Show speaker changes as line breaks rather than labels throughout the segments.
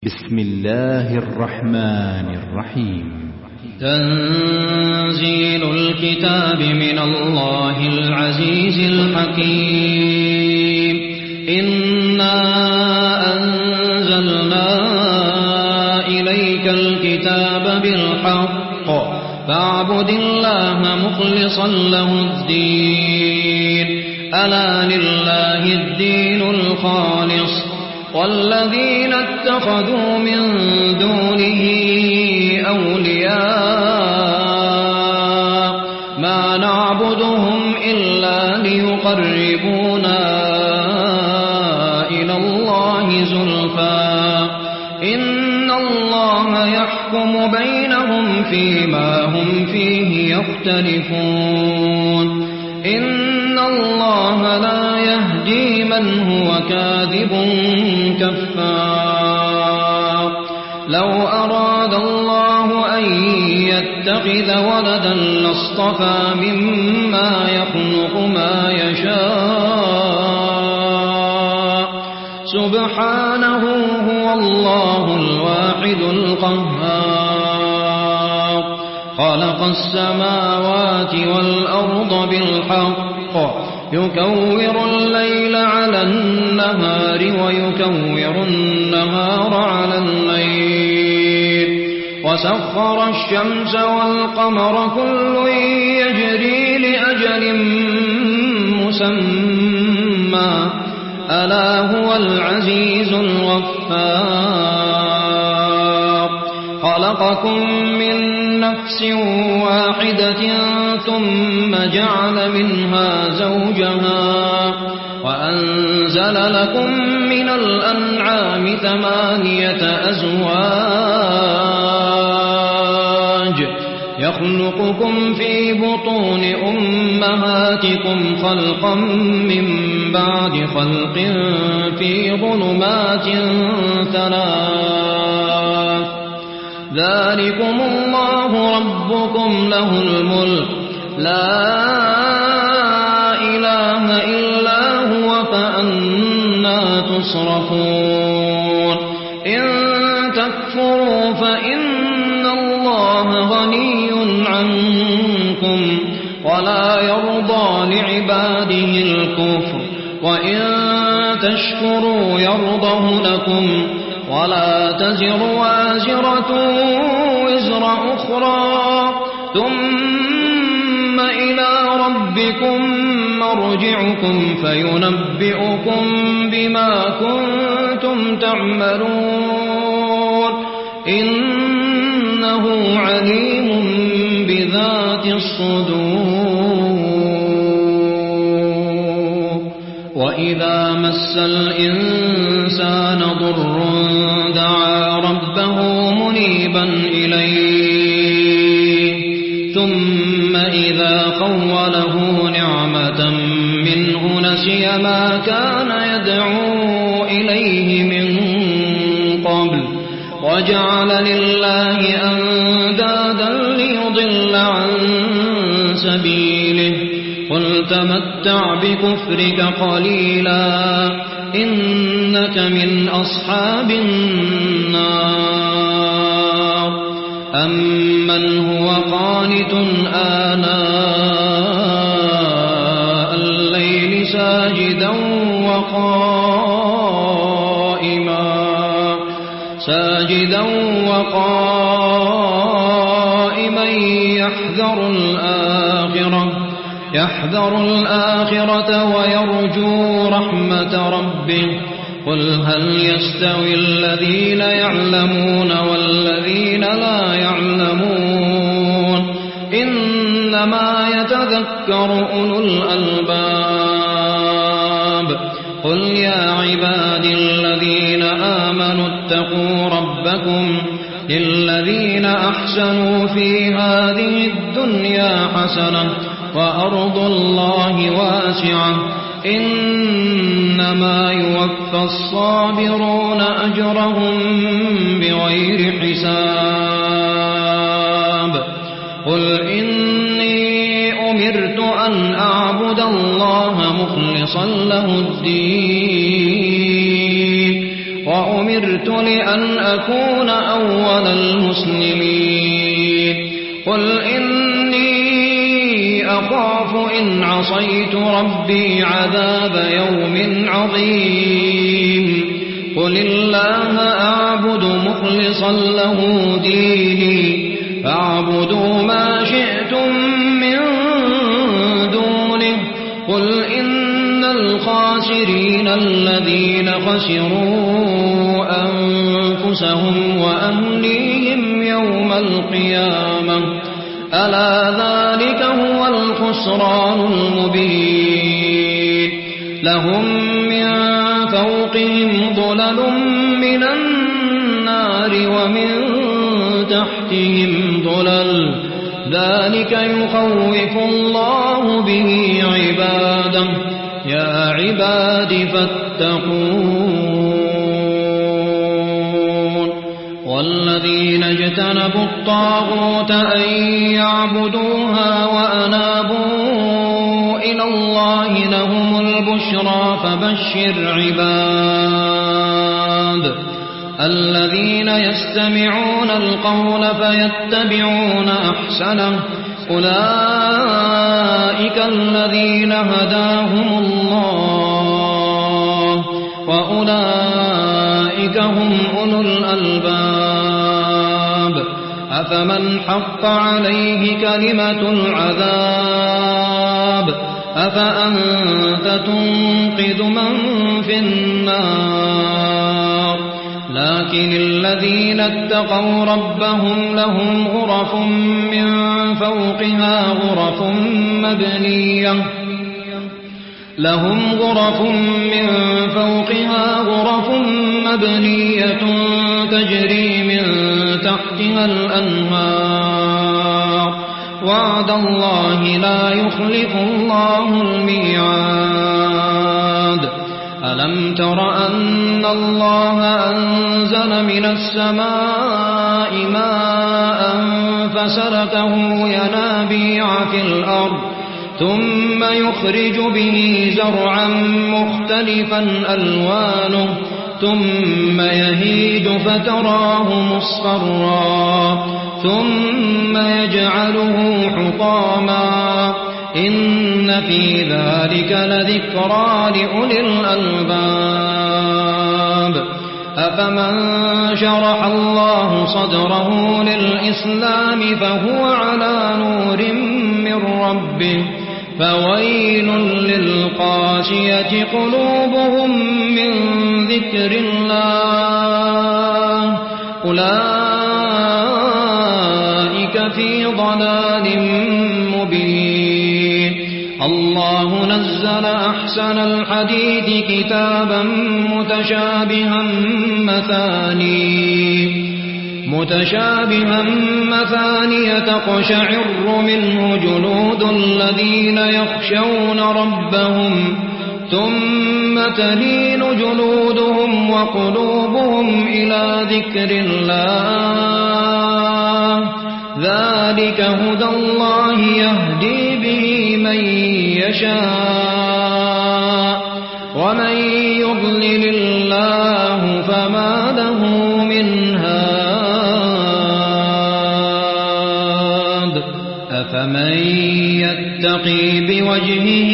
بسم الله الرحمن الرحيم.
تنزيل الكتاب من الله العزيز الحكيم. إنا أنزلنا إليك الكتاب بالحق فاعبد الله مخلصا له الدين. ألا لله الدين الخالص والذين اتخذوا من دونه أولياء ما نعبدهم إلا ليقربونا إلى الله زلفى إن الله يحكم بينهم فيما هم فيه يختلفون. إن الله لا يهدي من هو كاذب كفار. لو أراد الله أن يتخذ ولدا لاصطفى مما يخلق ما يشاء سبحانه هو الله الواحد القهار. خلق السماوات والأرض بالحق يكور الليل على النهار ويكور النهار على الليل وسخر الشمس والقمر كل يجري لأجل مسمى ألا هو العزيز الغفار. خلقكم من نفس واحدة ثم جعل منها زوجها وأنزل لكم من الأنعام 8 أزواج يخلقكم في بطون أمهاتكم خلقا من بعد خلق في ظلمات 3. ذلكم الله ربكم له الملك لا إله إلا هو فأنى تصرفون. إن تكفروا فإن الله غني عنكم ولا يرضى لعباده الكفر وإن تشكروا يرضه لكم ولا تزر وازرة وزر أخرى ثم إلى ربكم مرجعكم فينبئكم بما كنتم تعملون. إنه عليم بذات الصدور. وإذا مس الإنسان ضر دعا ربه منيبا إليه ثم إذا خوله نعمة منه نسي ما كان يدعو إليه من قبل وجعل لله أندادا ليضل عن سبيله. قل تمتع بكفرك قليلا إنك من أصحاب النار. أمن هو قانت آناء الليل ساجدا وقائما يحذر الآخرة ويرجو رحمة ربه. قل هل يستوي الذين يعلمون والذين لا يعلمون إنما يتذكر أولو الألباب. قل يا عبادي الذين آمنوا اتقوا ربكم للذين أحسنوا في هذه الدنيا حسنة وأرض الله واسعة إنما يوفى الصابرون أجرهم بغير حساب. قل إني أمرت أن أعبد الله مخلصا له الدين وأمرت أمرت لأن أكون أول المسلمين قل إني أخاف إن عصيت ربي عذاب يوم عظيم قل الله أعبد مخلصا له ديني فاعبدوا ما شئتم من دونه قل إن الخاسرين الذين خسروا أنفسهم وأهليهم يوم القيامة ألا ذلك هو الخسران المبين لهم من فوقهم ظلل من النار ومن تحتهم ظلل ذلك يخوف الله به عباده يا عباد فاتقون والذين اجتنبوا الطاغوت أن يعبدوها وأنابوا إلى الله لهم البشرى فبشر عباد الذين يستمعون القول فيتبعون أحسنه أولئك الذين هداهم الله وأولئك هم أولو الألباب أفمن حق عليه كلمة العذاب أفأنت تنقذ من في النار لكن الذين اتقوا ربهم لهم غرف من فوقها غرف مبنية تجري من تحتها الأنهار وعد الله لا يخلف الله الميعاد ألم تر أن الله أنزل من السماء ماء فسلكه ينابيع في الأرض ثم يخرج به زرعا مختلفا ألوانه ثم يهيج فتراه مصفرا ثم يجعله حطاما إن في ذلك لذكرى لأولي الألباب أفمن شرح الله صدره للإسلام فهو على نور من ربه فويل للقاسية قلوبهم من ذكر الله أولئك في ضلال مبين الله نزل أحسن الحديث كتابا متشابها مثانية تقشعر منه جلود الذين يخشون ربهم ثم تلين جلودهم وقلوبهم إلى ذكر الله ذلك هدى الله يهدي به من يشاء ومن يضلل الله فما له من هاد أفمن يتقي بوجهه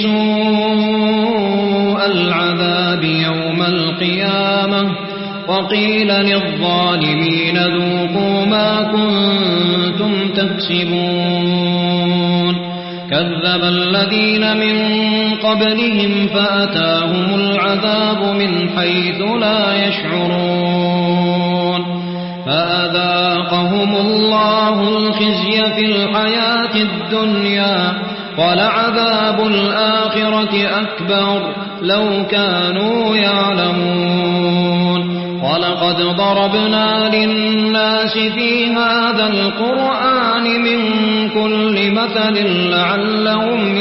سوء العذاب يوم القيامة وقيل للظالمين ذوقوا ما كنتم تكسبون كذب الذين من قبلهم فأتاهم العذاب من حيث لا يشعرون فأذاقهم الله الخزي في الحياة الدنيا ولعذاب الآخرة أكبر لو كانوا يعلمون ولقد ضربنا للناس في هذا القرآن من كل مثل لعلهم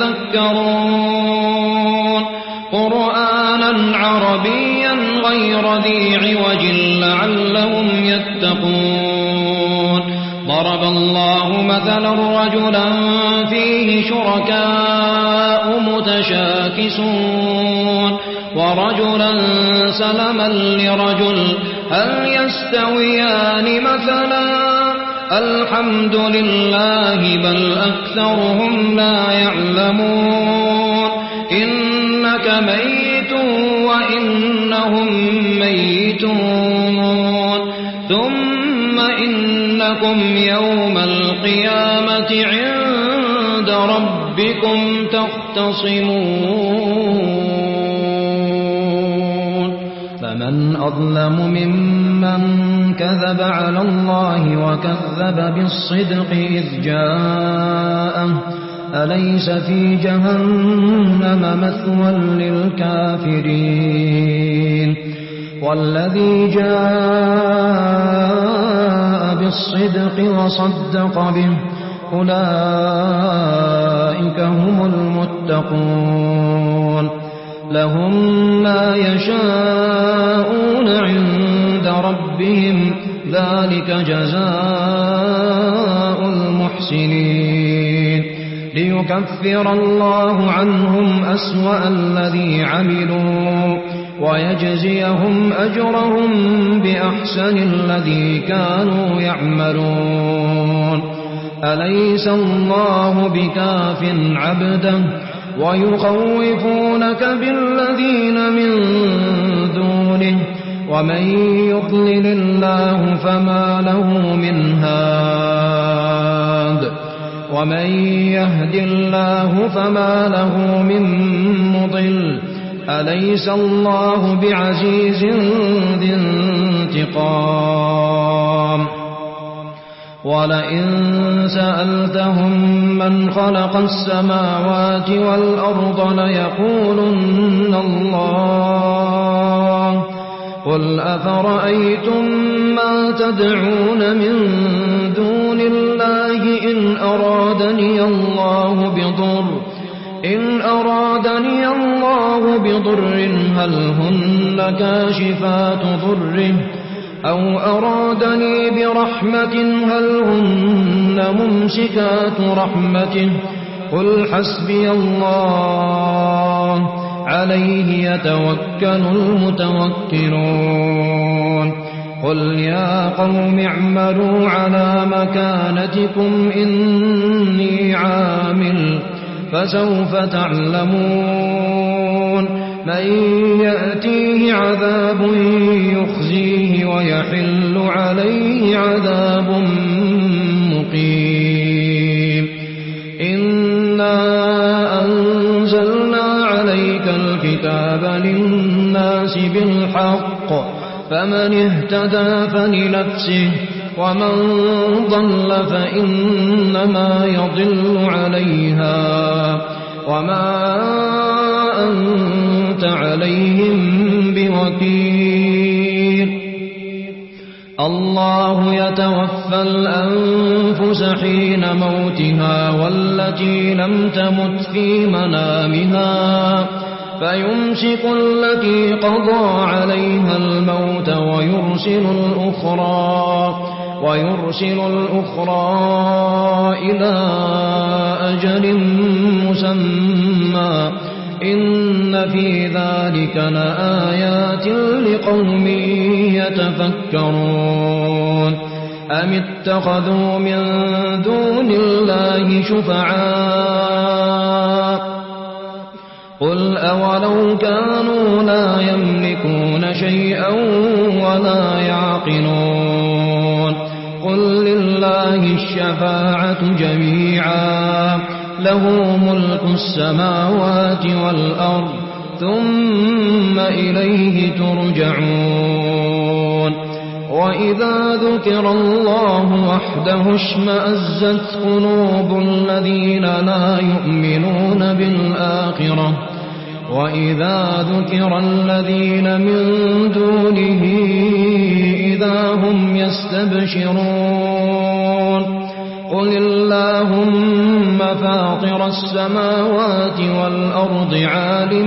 يتذكرون قرآنا عربيا غير ذي عوج لعلهم يتقون ضرب الله مثلا رجلا فيه شركاء متشاكسون ورجلا سلما لرجل هل يستويان مثلا الحمد لله بل أكثرهم لا يعلمون إنك ميت وإنهم ميتون ثم إنكم يوم القيامة عند ربكم تختصمون
فمن أظلم ممن كذب على الله وكذب بالصدق إذ جاءه أليس في جهنم مثوى للكافرين والذي جاء بالصدق وصدق به أولئك هم المتقون لهم ما يشاءون عند ربهم ذلك جزاء المحسنين ليكفر الله عنهم أسوأ الذي عملوا ويجزيهم أجرهم بأحسن الذي كانوا يعملون أليس الله بكاف عبده ويخوفونك بالذين من دونه ومن يضلل الله فما له من هاد ومن يهد الله فما له من مضل أليس الله بعزيز ذي انتقام ولئن سألتهم من خلق السماوات والأرض ليقولن الله قل أفرأيتم ما تدعون من دون الله إن أرادني الله بضر هل هن كاشفات ضره أو أرادني برحمة هل هن ممسكات رحمته قل حسبي الله عليه يتوكل المتوكلون قل يا قوم اعملوا على مكانتكم إني عامل فسوف تعلمون من يأتيه عذاب يخزيه ويحل عليه عذاب مقيم إنا أنزلنا عليك الكتاب للناس بالحق فمن اهتدى فلنفسه ومن ضل فإنما يضل عليها وما أنت عليهم بوكيل الله يتوفى الأنفس حين موتها والتي لم تمت في منامها فيمسك التي قضى عليها الموت ويرسل الأخرى إلى أجل مسمى إن في ذلك لآيات لقوم يتفكرون أم اتخذوا من دون الله شفعاء قل أولو كانوا لا يملكون شيئا ولا يعقلون قل لله الشفاعة جميعا له ملك السماوات والأرض ثم إليه ترجعون وإذا ذكر الله وحده اشمأزت قلوب الذين لا يؤمنون بالآخرة وإذا ذكر الذين من دونه إذا هم يستبشرون قل اللهم فاطر السماوات والأرض عالم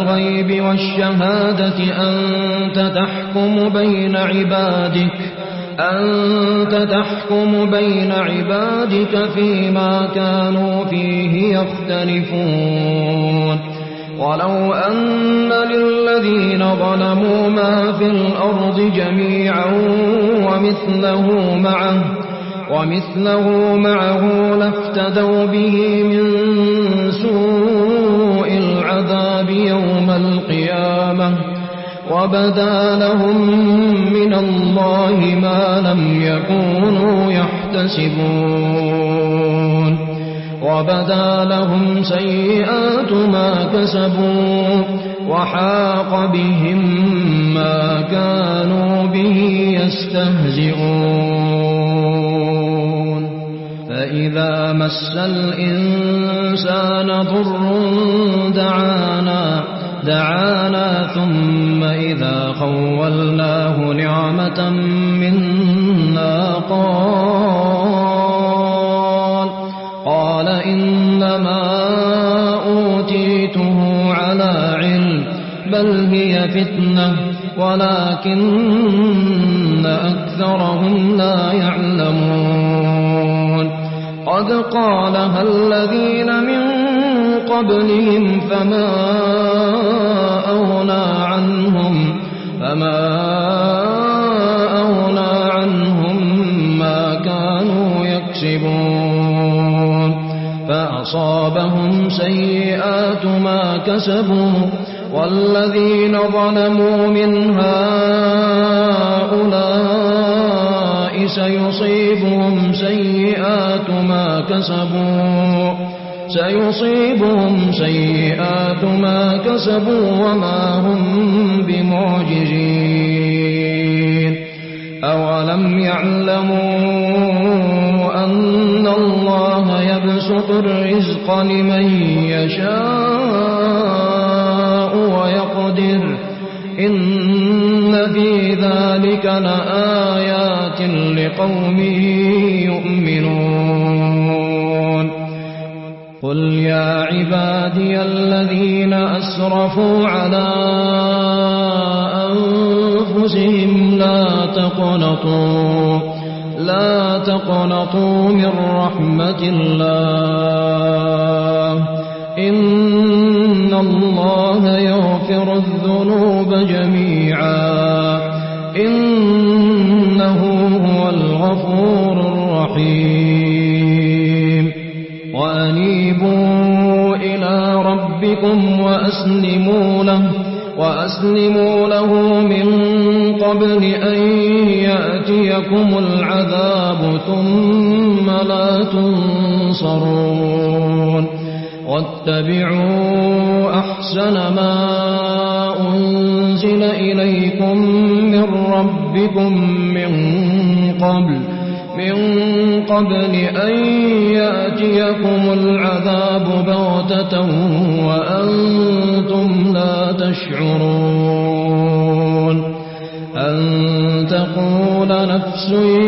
الغيب والشهادة أنت تحكم بين عبادك أنت تحكم بين عبادك فيما كانوا فيه يختلفون ولو أن للذين ظلموا ما في الأرض جميعا ومثله معه لافتدوا به من سوء العذاب يوم القيامة وبدا لهم من الله ما لم يكونوا يحتسبون وبدا لهم سيئات ما كسبوا وحاق بهم ما كانوا به يستهزئون فإذا مس الإنسان ضر دعانا ثم إذا خولناه نعمة منا قال إنما أوتيته على علم بل هي فتنة ولكن أكثرهم لا يعلمون قد قالها الذين من قبلهم فما أغنى عنهم ما كانوا يكسبون فأصابهم سيئات ما كسبوا والذين ظلموا من هؤلاء سيصيبهم سيئات ما كسبوا وما هم بمعجزين أولم يعلموا أن الله يبسط الرزق لمن يشاء ويقدر إن في ذلك لآيات لقوم يؤمنون قل يا عبادي الذين أسرفوا على أنفسهم لا تقنطوا من رحمة الله إن الله يغفر الذنوب جميعا إنه هو الغفور الرحيم وأنيبوا إلى ربكم وأسلموا له من قبل أن يأتيكم العذاب ثم لا تنصرون واتبعوا أحسن ما أنزل إليكم من ربكم من قبل أن يأتيكم العذاب بغتة وأنتم لا تشعرون أن تقول نفس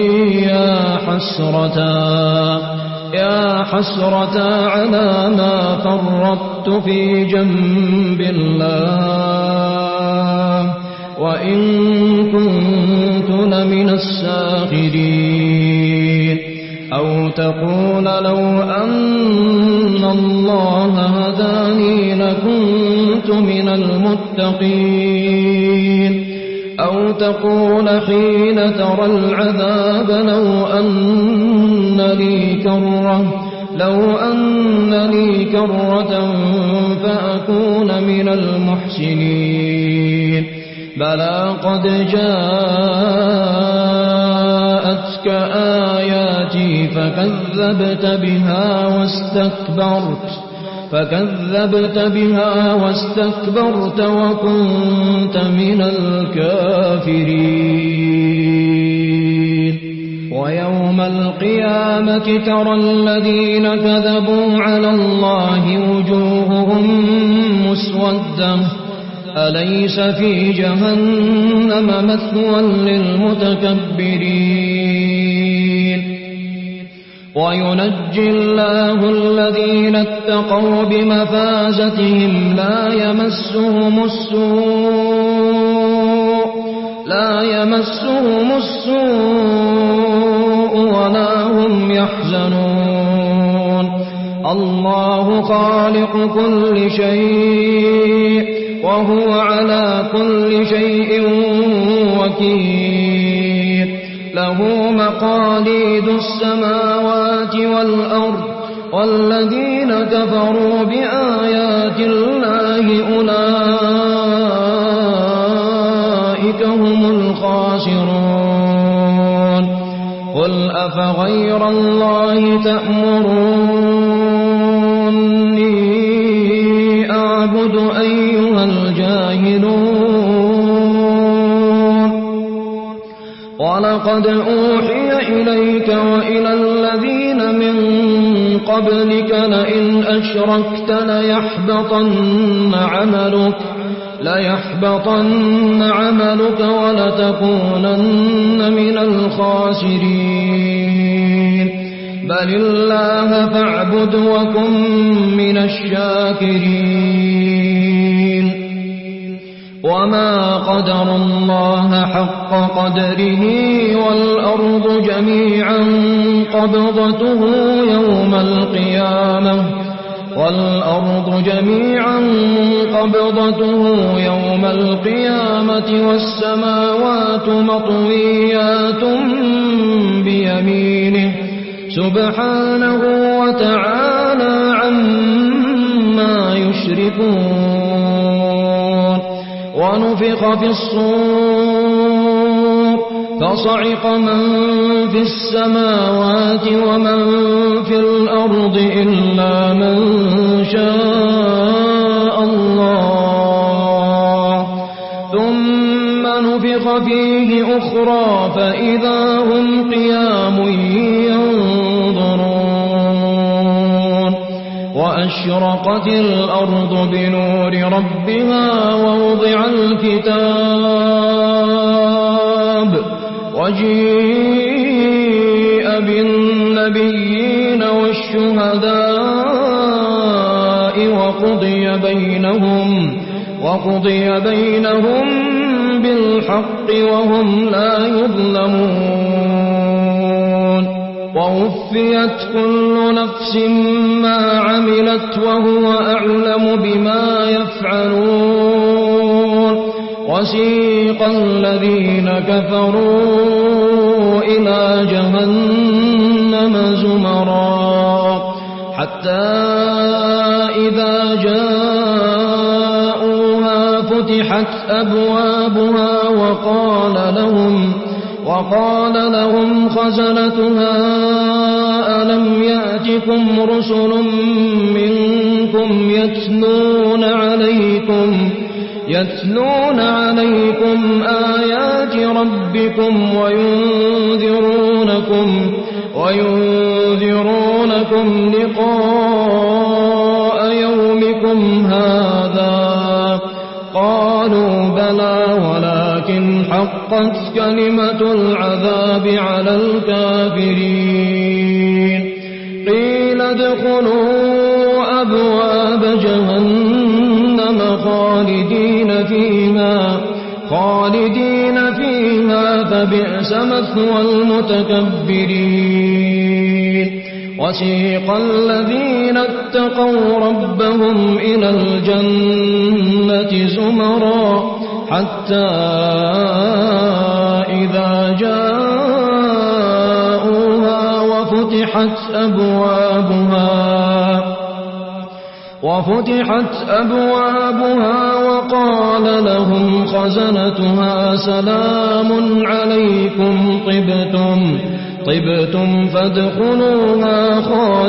يا حسرة على ما فرطت في جنب الله وإن كنت لمن الساخرين أو تقول لو أن الله هداني لكنت من المتقين أو تقول حين ترى العذاب لو أن لي كرة فأكون من المحسنين بلى قد جاءتك آياتي فكذبت بها واستكبرت وكنت من الكافرين ويوم القيامة ترى الذين كذبوا على الله وجوههم مسودة أليس في جهنم مثوى للمتكبرين وينجي الله الذين اتقوا بمفازتهم لا يمسهم السوء لا يمسهم السوء ولا هم يحزنون الله خالق كل شيء وهو على كل شيء وكيل له مقاليد السماوات والأرض والذين كفروا بآيات الله أولئك هم الخاسرون قل أفغير الله تأمروني أعبد أيها الجاهلون ولقد أوحي إليك وإلى الذين من قبلك لئن أشركت ليحبطن عملك ولتكونن من الخاسرين بل الله فاعبد وكن من الشاكرين وما قدر الله حق قدره والأرض جميعا قبضته يوم القيامة والسماوات مطويات بيمينه سبحانه وتعالى عما يشركون ونفخ في الصور فصعق من في السماوات ومن في الأرض إلا من شاء الله ثم نفخ فيه أخرى فإذا هم قيام ينظرون وأشرقت الأرض بنور ربها ووضع الكتاب وجيء بالنبيين والشهداء وقضي بينهم بالحق وهم لا يظلمون ووفيت كل نفس ما عملت وهو أعلم بما يفعلون وسيق الذين كفروا إلى جهنم زمرا حتى إذا جاءوها فتحت أبوابها وقال لهم خزنتها ألم يأتكم رسل منكم يتلون عليكم آيات ربكم وينذرونكم لقاء يومكم هذا قالوا بلى ولكن حقت كلمة العذاب على الكافرين قيل ادخلوا أبواب جهنم خالدين فيها فبئس مثوى المتكبرين وسيق الذين اتقوا ربهم إلى الجنة زمرا حتى إذا جاءوها وفتحت أبوابها وقال لهم خزنتها سلام عليكم طبتم فادخلوها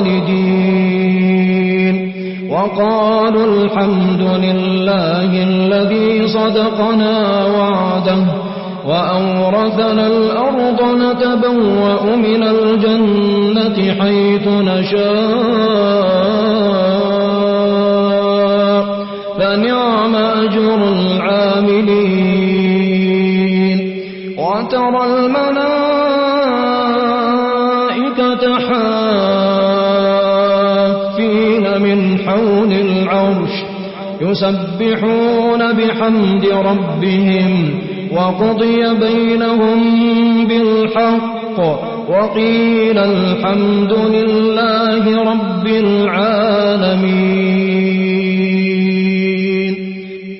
خالدين وقالوا الحمد لله الذي صدقنا وعده وأورثنا الأرض نتبوأ من الجنة حيث نشاء فنعم أجر العاملين وترى الملائكة حافين من حول العرش يسبحون بحمد ربهم وقضي بينهم بالحق وقيل الحمد لله رب العالمين.